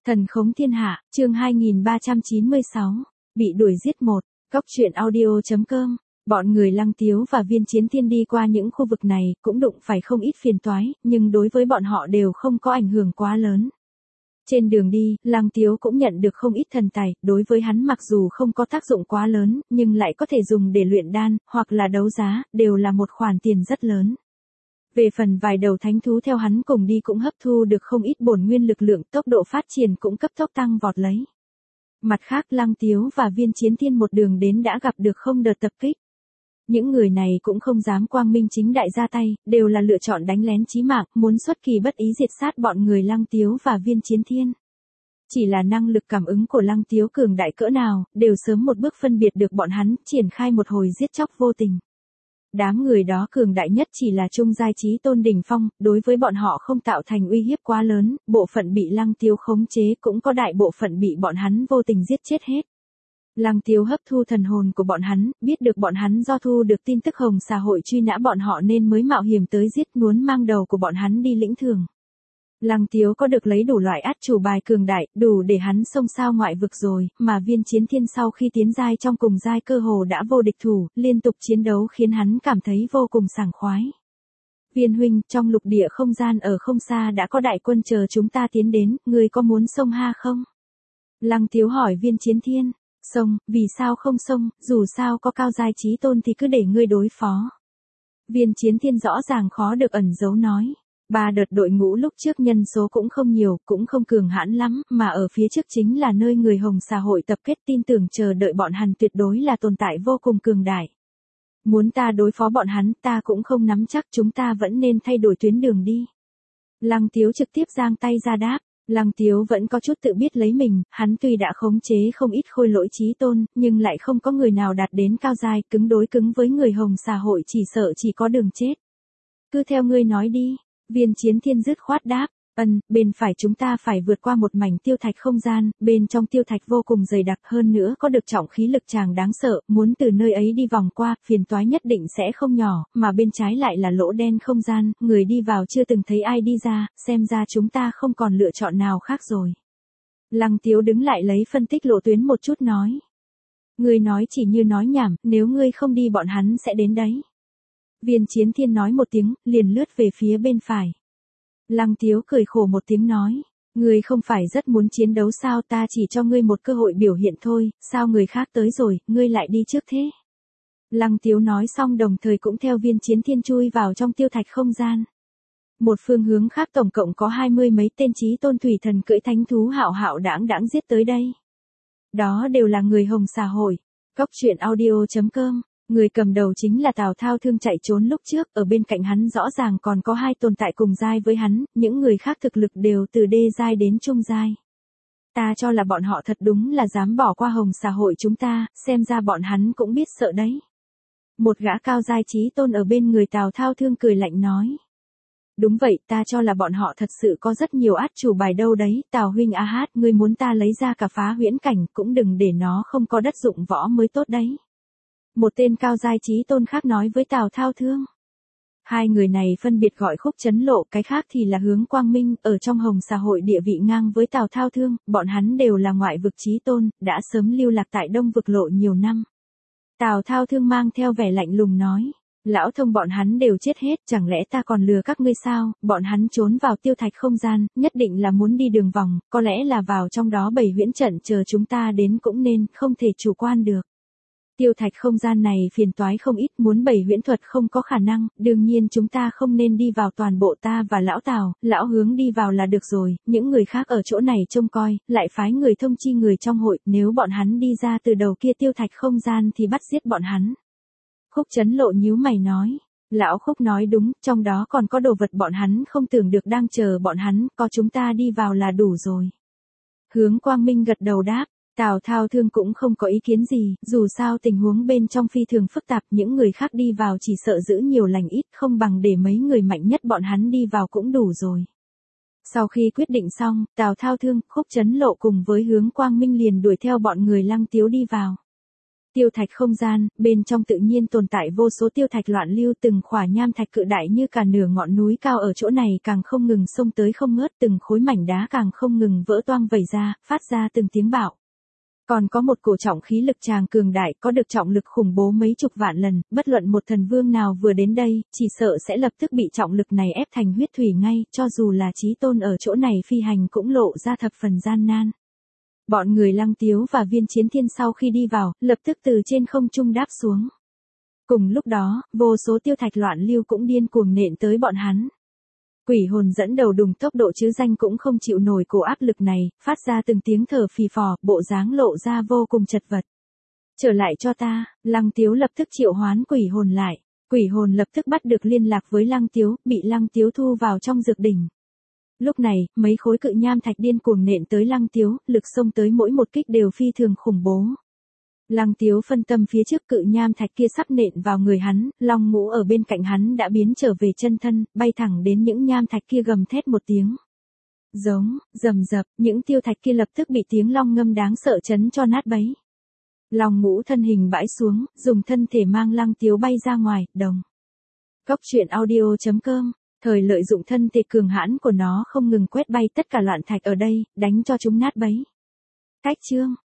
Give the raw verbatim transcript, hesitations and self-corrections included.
Thần khống thiên hạ, chương hai nghìn ba trăm chín mươi sáu, bị đuổi giết một, Cóc truyện audio chấm com. Bọn người Lăng Tiếu và Viên Chiến Thiên đi qua những khu vực này cũng đụng phải không ít phiền toái, nhưng đối với bọn họ đều không có ảnh hưởng quá lớn. Trên đường đi, Lăng Tiếu cũng nhận được không ít thần tài, đối với hắn mặc dù không có tác dụng quá lớn, nhưng lại có thể dùng để luyện đan, hoặc là đấu giá, đều là một khoản tiền rất lớn. Về phần vài đầu thánh thú theo hắn cùng đi cũng hấp thu được không ít bổn nguyên lực lượng, tốc độ phát triển cũng cấp tốc tăng vọt lấy. Mặt khác Lăng Tiếu và Viên Chiến Thiên một đường đến đã gặp được không đợt tập kích. Những người này cũng không dám quang minh chính đại ra tay, đều là lựa chọn đánh lén chí mạng, muốn xuất kỳ bất ý diệt sát bọn người Lăng Tiếu và Viên Chiến Thiên. Chỉ là năng lực cảm ứng của Lăng Tiếu cường đại cỡ nào, đều sớm một bước phân biệt được bọn hắn, triển khai một hồi giết chóc vô tình. Đám người đó cường đại nhất chỉ là trung giai chí tôn đỉnh phong, đối với bọn họ không tạo thành uy hiếp quá lớn, bộ phận bị Lăng Tiếu khống chế cũng có đại bộ phận bị bọn hắn vô tình giết chết hết. Lăng Tiếu hấp thu thần hồn của bọn hắn, biết được bọn hắn do thu được tin tức Hồng Xà Hội truy nã bọn họ nên mới mạo hiểm tới giết, muốn mang đầu của bọn hắn đi lĩnh thưởng. Lăng Tiếu có được lấy đủ loại át chủ bài cường đại, đủ để hắn xông sao ngoại vực rồi, mà Viên Chiến Thiên sau khi tiến giai trong cùng giai cơ hồ đã vô địch thủ, liên tục chiến đấu khiến hắn cảm thấy vô cùng sảng khoái. Viên huynh, trong lục địa không gian ở không xa đã có đại quân chờ chúng ta tiến đến, ngươi có muốn xông ha không? Lăng Tiếu hỏi Viên Chiến Thiên. Xông, vì sao không xông, dù sao có cao giai chí tôn thì cứ để ngươi đối phó. Viên Chiến Thiên rõ ràng khó được ẩn giấu nói. Ba đợt đội ngũ lúc trước nhân số cũng không nhiều, cũng không cường hãn lắm, mà ở phía trước chính là nơi người Hồng Xà Hội tập kết, tin tưởng chờ đợi bọn hắn tuyệt đối là tồn tại vô cùng cường đại. Muốn ta đối phó bọn hắn, ta cũng không nắm chắc, chúng ta vẫn nên thay đổi tuyến đường đi. Lăng Tiếu trực tiếp giang tay ra đáp. Lăng Tiếu vẫn có chút tự biết lấy mình, hắn tuy đã khống chế không ít khôi lỗi chí tôn, nhưng lại không có người nào đạt đến cao giai, cứng đối cứng với người Hồng Xà Hội chỉ sợ chỉ có đường chết. Cứ theo ngươi nói đi, Viên Chiến Thiên dứt khoát đáp, ân, bên phải chúng ta phải vượt qua một mảnh tiêu thạch không gian, bên trong tiêu thạch vô cùng dày đặc, hơn nữa có được trọng khí lực tràng đáng sợ, muốn từ nơi ấy đi vòng qua, phiền toái nhất định sẽ không nhỏ, mà bên trái lại là lỗ đen không gian, người đi vào chưa từng thấy ai đi ra, xem ra chúng ta không còn lựa chọn nào khác rồi. Lăng Tiếu đứng lại lấy phân tích lộ tuyến một chút nói. Ngươi nói chỉ như nói nhảm, nếu ngươi không đi bọn hắn sẽ đến đấy. Viên Chiến Thiên nói một tiếng, liền lướt về phía bên phải. Lăng Tiếu cười khổ một tiếng nói, ngươi không phải rất muốn chiến đấu sao, ta chỉ cho ngươi một cơ hội biểu hiện thôi, sao người khác tới rồi, ngươi lại đi trước thế. Lăng Tiếu nói xong đồng thời cũng theo Viên Chiến Thiên chui vào trong tiêu thạch không gian. Một phương hướng khác tổng cộng có hai mươi mấy tên chí tôn thủy thần cưỡi thánh thú hạo hạo đãng đãng giết tới đây. Đó đều là người Hồng Xà Hội. Cóc truyện audio chấm com. Người cầm đầu chính là Tào Thao Thương chạy trốn lúc trước, ở bên cạnh hắn rõ ràng còn có hai tồn tại cùng giai với hắn, những người khác thực lực đều từ đê giai đến trung giai. Ta cho là bọn họ thật đúng là dám bỏ qua Hồng Xà Hội chúng ta, xem ra bọn hắn cũng biết sợ đấy. Một gã cao giai chí tôn ở bên người Tào Thao Thương cười lạnh nói. Đúng vậy, ta cho là bọn họ thật sự có rất nhiều át chủ bài đâu đấy, Tào huynh a hát, ngươi muốn ta lấy ra cả phá huyễn cảnh, cũng đừng để nó không có đất dụng võ mới tốt đấy. Một tên cao giai chí tôn khác nói với Tào Thao Thương. Hai người này phân biệt gọi Khúc Chấn Lộ, cái khác thì là Hướng Quang Minh, ở trong Hồng Xà Hội địa vị ngang với Tào Thao Thương, bọn hắn đều là ngoại vực chí tôn, đã sớm lưu lạc tại Đông vực lộ nhiều năm. Tào Thao Thương mang theo vẻ lạnh lùng nói, lão thông bọn hắn đều chết hết, chẳng lẽ ta còn lừa các ngươi sao, bọn hắn trốn vào tiêu thạch không gian, nhất định là muốn đi đường vòng, có lẽ là vào trong đó bảy huyễn trận chờ chúng ta đến cũng nên, không thể chủ quan được. Tiêu thạch không gian này phiền toái không ít, muốn bảy huyễn thuật không có khả năng, đương nhiên chúng ta không nên đi vào, toàn bộ ta và lão Tào, lão Hướng đi vào là được rồi, những người khác ở chỗ này trông coi, lại phái người thông chi người trong hội, nếu bọn hắn đi ra từ đầu kia tiêu thạch không gian thì bắt giết bọn hắn. Khúc Chấn Lộ nhíu mày nói, lão Khúc nói đúng, trong đó còn có đồ vật bọn hắn không tưởng được đang chờ bọn hắn, có chúng ta đi vào là đủ rồi. Hướng Quang Minh gật đầu đáp. Tào Thao Thương cũng không có ý kiến gì, dù sao tình huống bên trong phi thường phức tạp, những người khác đi vào chỉ sợ giữ nhiều lành ít, không bằng để mấy người mạnh nhất bọn hắn đi vào cũng đủ rồi. Sau khi quyết định xong, Tào Thao Thương, Khúc Chấn Lộ cùng với Hướng Quang Minh liền đuổi theo bọn người Lăng Tiếu đi vào. Tiêu thạch không gian, bên trong tự nhiên tồn tại vô số tiêu thạch loạn lưu, từng khỏa nham thạch cự đại như cả nửa ngọn núi cao ở chỗ này càng không ngừng xông tới không ngớt, từng khối mảnh đá càng không ngừng vỡ toang vẩy ra, phát ra từng tiếng bạo. Còn có một cổ trọng khí lực tràng cường đại, có được trọng lực khủng bố mấy chục vạn lần, bất luận một thần vương nào vừa đến đây, chỉ sợ sẽ lập tức bị trọng lực này ép thành huyết thủy ngay, cho dù là chí tôn ở chỗ này phi hành cũng lộ ra thập phần gian nan. Bọn người Lăng Tiếu và Viên Chiến Thiên sau khi đi vào, lập tức từ trên không trung đáp xuống. Cùng lúc đó, vô số tiêu thạch loạn lưu cũng điên cuồng nện tới bọn hắn. Quỷ hồn dẫn đầu đùng tốc độ chứ danh cũng không chịu nổi cổ áp lực này, phát ra từng tiếng thở phì phò, bộ dáng lộ ra vô cùng chật vật. Trở lại cho ta, Lăng Tiếu lập tức triệu hoán quỷ hồn lại. Quỷ hồn lập tức bắt được liên lạc với Lăng Tiếu, bị Lăng Tiếu thu vào trong dược đỉnh. Lúc này, mấy khối cự nham thạch điên cuồng nện tới Lăng Tiếu, lực xông tới mỗi một kích đều phi thường khủng bố. Lăng Tiếu phân tâm phía trước cự nham thạch kia sắp nện vào người hắn, long ngũ ở bên cạnh hắn đã biến trở về chân thân, bay thẳng đến những nham thạch kia gầm thét một tiếng. Giống, rầm rập, những tiêu thạch kia lập tức bị tiếng long ngâm đáng sợ chấn cho nát bấy. Long ngũ thân hình bãi xuống, dùng thân thể mang Lăng Tiếu bay ra ngoài, đồng. Cốc truyện audio chấm com, thời lợi dụng thân thể cường hãn của nó không ngừng quét bay tất cả loạn thạch ở đây, đánh cho chúng nát bấy. Cách chương